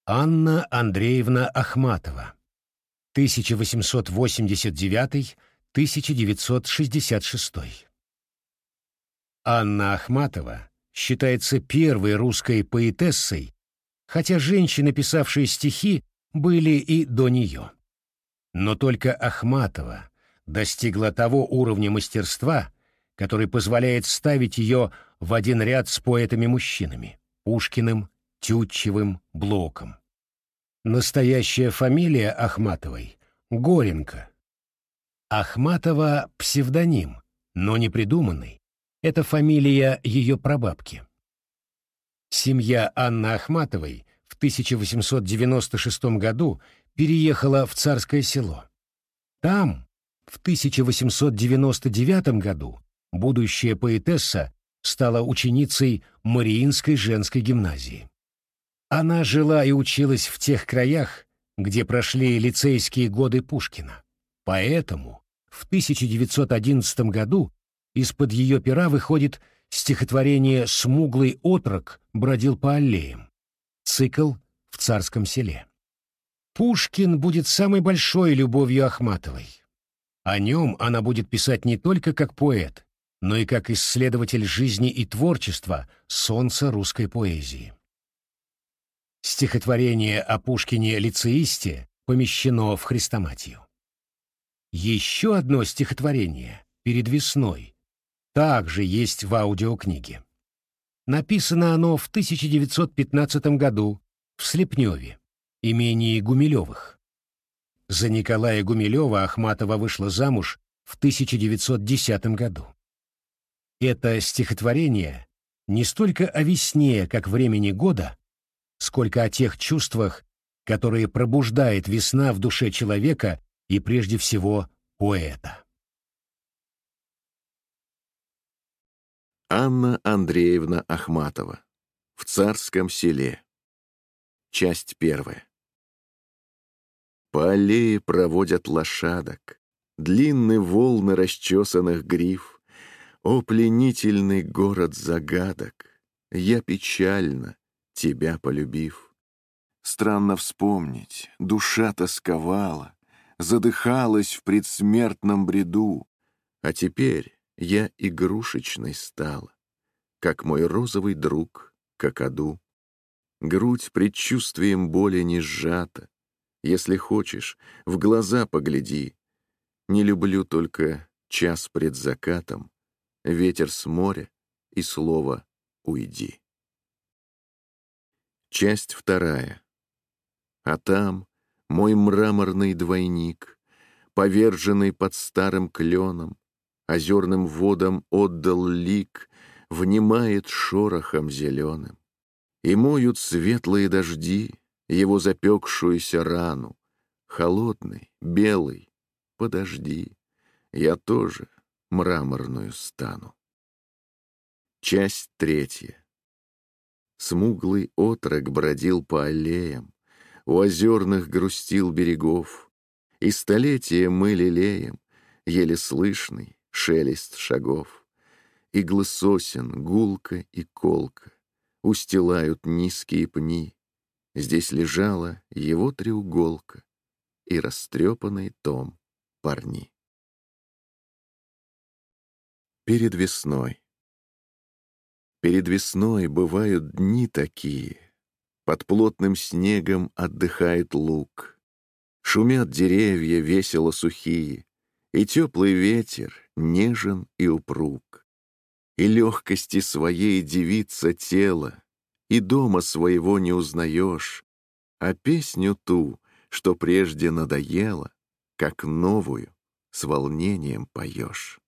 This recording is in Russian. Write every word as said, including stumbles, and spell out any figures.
Анна Андреевна Ахматова, тысяча восемьсот восемьдесят девятый — тысяча девятьсот шестьдесят шестой. Анна Ахматова считается первой русской поэтессой, хотя женщины, писавшие стихи, были и до нее. Но только Ахматова достигла того уровня мастерства, который позволяет ставить ее в один ряд с поэтами-мужчинами — Пушкиным, Тютчевым, Блоком. Настоящая фамилия Ахматовой — Горенко. Ахматова — псевдоним, но не придуманный. Это фамилия ее прабабки. Семья Анны Ахматовой в тысяча восемьсот девяносто шестом году переехала в Царское Село. Там, в тысяча восемьсот девяносто девятом году, будущая поэтесса стала ученицей Мариинской женской гимназии. Она жила и училась в тех краях, где прошли лицейские годы Пушкина. Поэтому в тысяча девятьсот одиннадцатом году из-под ее пера выходит стихотворение «Смуглый отрок бродил по аллеям», цикл «В Царском Селе». Пушкин будет самой большой любовью Ахматовой. О нем она будет писать не только как поэт, но и как исследователь жизни и творчества, солнца русской поэзии. Стихотворение о Пушкине-лицеисте помещено в хрестоматию. Еще одно стихотворение «Перед весной» также есть в аудиокниге. Написано оно в тысяча девятьсот пятнадцатом году в Слепневе, имении Гумилевых. За Николая Гумилева Ахматова вышла замуж в тысяча девятьсот десятом году. Это стихотворение не столько о весне, как времени года, сколько о тех чувствах, которые пробуждает весна в душе человека и прежде всего поэта. Анна Андреевна Ахматова. В Царском Селе. Часть первая. По аллее проводят лошадок, длинные волны расчесанных гриф. О, пленительный город загадок, я печально, тебя полюбив. Странно вспомнить, душа тосковала, задыхалась в предсмертном бреду, а теперь я игрушечной стала, как мой розовый друг какаду. Грудь предчувствием боли не сжата, если хочешь, в глаза погляди. Не люблю только час пред закатом, ветер с моря и слово «уйди». Часть вторая. А там мой мраморный двойник, поверженный под старым кленом, озерным водам отдал лик, внимает шорохом зеленым. И моют светлые дожди его запекшуюся рану. Холодный, белый, подожди, я тоже мраморную стану. Часть третья. Смуглый отрок бродил по аллеям, у озерных грустил берегов, и столетия мы лелеем еле слышный шелест шагов. Иглы сосен, гулко и колко устилают низкие пни. Здесь лежала его треуголка и растрепанный том парни. Перед весной. Перед весной бывают дни такие. Под плотным снегом отдыхает луг. Шумят деревья весело сухие, и теплый ветер нежен и упруг. И легкости своей дивится тело, и дома своего не узнаешь, а песню ту, что прежде надоело, как новую, с волнением поешь.